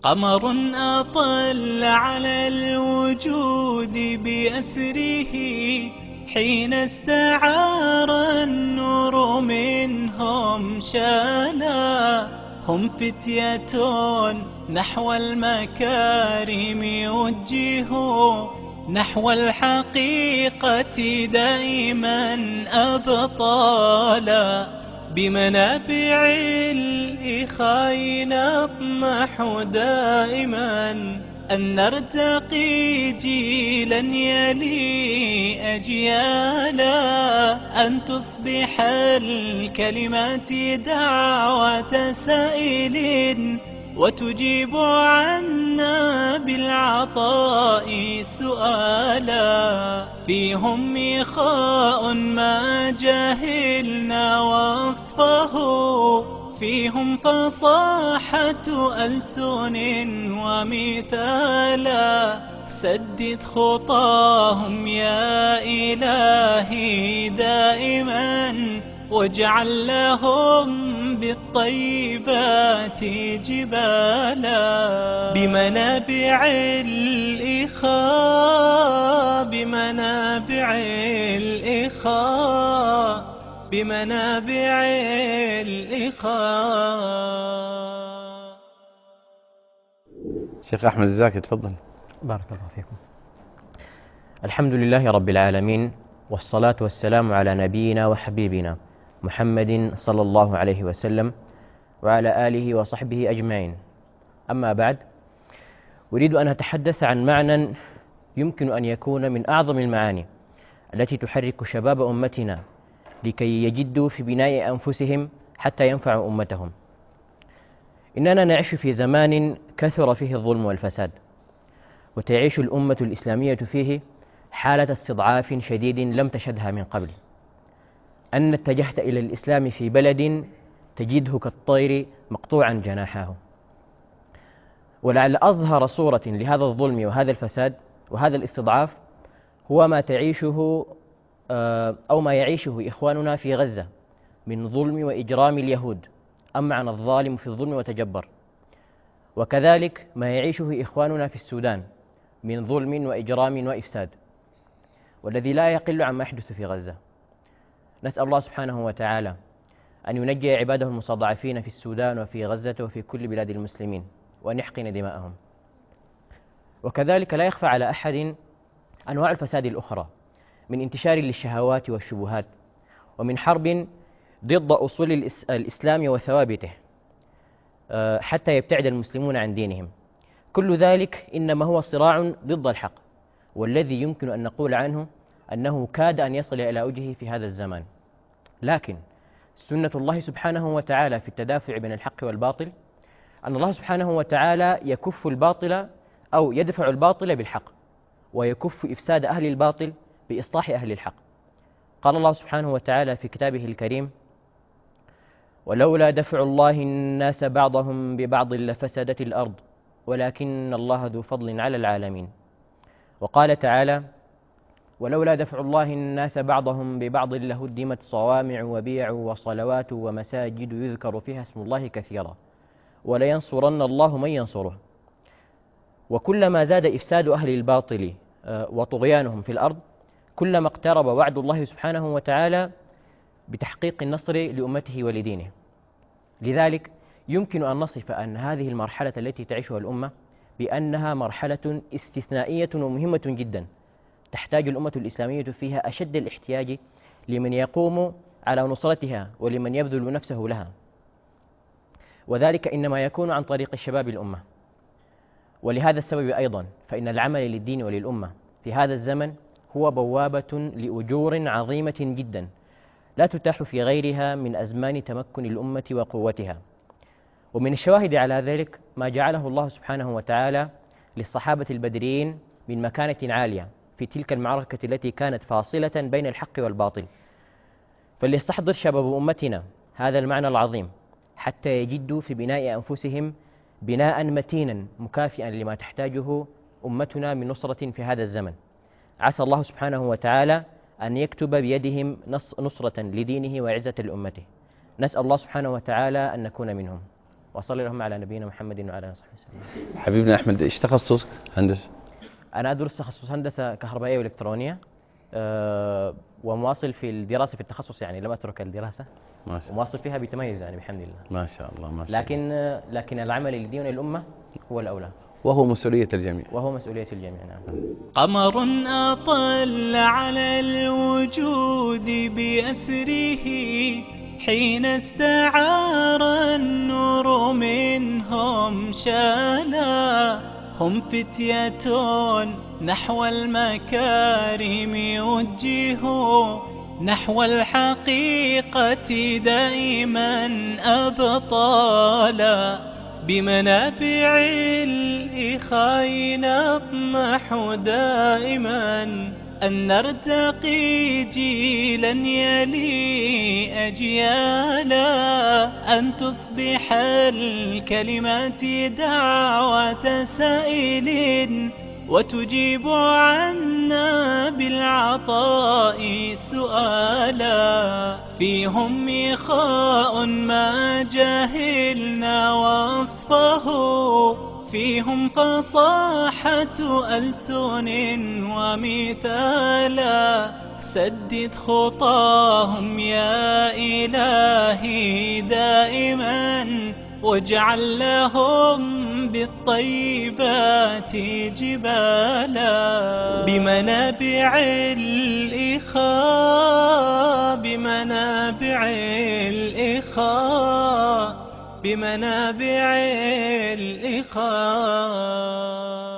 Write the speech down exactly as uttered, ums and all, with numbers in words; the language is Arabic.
قمر أطل على الوجود بأسره حين استعار النور منهم شالا. هم فتية نحو المكارم يوجهوا، نحو الحقيقة دائما أبطالا. بمنابع الإخاء نطمح دائما أن نرتقي جيلا يلي أجيالا. أن تصبح الكلمات دعوة سائل وتجيب عنا بالعطاء سؤالا. فيهم إخاء ما جهلنا وصفه، فيهم فصاحة ألسن ومثالا. سدد خطاهم يا إلهي دائما، واجعل لهم بالطيبات جبالا. بمنابع الإخاء بمنابع الإخاء بمنابع الإخاء. شيخ أحمد الزاكي تفضل. بارك الله فيكم. الحمد لله رب العالمين، والصلاة والسلام على نبينا وحبيبنا محمد صلى الله عليه وسلم وعلى آله وصحبه أجمعين. أما بعد، أريد أن أتحدث عن معنى يمكن أن يكون من أعظم المعاني التي تحرك شباب أمتنا لكي يجدوا في بناء أنفسهم حتى ينفعوا أمتهم. إننا نعيش في زمان كثر فيه الظلم والفساد، وتعيش الأمة الإسلامية فيه حالة استضعاف شديد لم تشهدها من قبل. أن اتجهت إلى الإسلام في بلد تجده كالطير مقطوعا جناحاه. ولعل أظهر صورة لهذا الظلم وهذا الفساد وهذا الاستضعاف هو ما تعيشه أو ما يعيشه إخواننا في غزة من ظلم وإجرام اليهود. أمعن الظالم في الظلم وتجبر. وكذلك ما يعيشه إخواننا في السودان من ظلم وإجرام وإفساد، والذي لا يقل عما يحدث في غزة. نسأل الله سبحانه وتعالى أن ينجي عباده المستضعفين في السودان وفي غزة وفي كل بلاد المسلمين، وأن يحقن دماءهم. وكذلك لا يخفى على أحد أنواع الفساد الأخرى من انتشار للشهوات والشبهات، ومن حرب ضد أصول الإسلام وثوابته حتى يبتعد المسلمون عن دينهم. كل ذلك إنما هو صراع ضد الحق، والذي يمكن أن نقول عنه أنه كاد أن يصل إلى وجهه في هذا الزمان. لكن سنة الله سبحانه وتعالى في التدافع بين الحق والباطل أن الله سبحانه وتعالى يكف الباطل أو يدفع الباطل بالحق، ويكف إفساد أهل الباطل بإصلاح أهل الحق. قال الله سبحانه وتعالى في كتابه الكريم: ولولا دفع الله الناس بعضهم ببعض لفسدت الأرض ولكن الله ذو فضل على العالمين. وقال تعالى: ولولا دفع الله الناس بعضهم ببعض لهدمت صوامع وبيع وصلوات ومساجد يذكر فيها اسم الله كثيرا ولينصرن الله من ينصره. وكلما زاد إفساد أهل الباطل وطغيانهم في الأرض كلما اقترب وعد الله سبحانه وتعالى بتحقيق النصر لأمته ولدينه. لذلك يمكن أن نصف أن هذه المرحلة التي تعيشها الأمة بأنها مرحلة استثنائية ومهمة جدا، تحتاج الأمة الإسلامية فيها أشد الاحتياج لمن يقوم على نصرتها ولمن يبذل نفسه لها، وذلك إنما يكون عن طريق الشباب الأمة. ولهذا السبب أيضا فإن العمل للدين وللأمة في هذا الزمن هو بوابة لأجور عظيمة جدا لا تتاح في غيرها من أزمان تمكن الأمة وقوتها. ومن الشواهد على ذلك ما جعله الله سبحانه وتعالى للصحابة البدريين من مكانة عالية في تلك المعركة التي كانت فاصلة بين الحق والباطل. فليستحضر شباب أمتنا هذا المعنى العظيم حتى يجدوا في بناء أنفسهم بناء متينا مكافئا لما تحتاجه أمتنا من نصرة في هذا الزمن. عسى الله سبحانه وتعالى أن يكتب بيدهم نصرة لدينه وعزة لأمته. نسأل الله سبحانه وتعالى أن نكون منهم. وصلى اللهم على نبينا محمد وعلى آله وصحبه وسلم. حبيبنا أحمد، إيش تخصصك؟ هندسة؟ أنا أدرس تخصص هندسة كهربائية وإلكترونية، أه ومواصل في الدراسة في التخصص، يعني لم أترك الدراسة ما شاء الله. ومواصل فيها بتميز يعني بحمد الله. ما شاء الله ما شاء لكن الله. لكن العمل لدين الأمة هو الأولى، وهو مسؤولية الجميع. وهو مسؤولية الجميع. نعم. قمر أطل على الوجود بأسره حين استعار النور منهم شالا، هم فتية نحو المكارم يوجهوا، نحو الحقيقة دائما أبطالا، بمنابع الإخاء نطمح دائما أن نرتقي جيلا يلي أجيالا، أن تصبح الكلمات دعوة سائل وتجيب عنا بالعطاء سؤالا، فيهم إخاء ما جهلنا وصفه، فيهم فصاحة ألسن ومثالا، سدد خطاهم يا إلهي دائما، واجعل لهم بالطيبات جبالا، بمنابع الإخاء، بمنابع الإخاء، بمنابع الإخاء.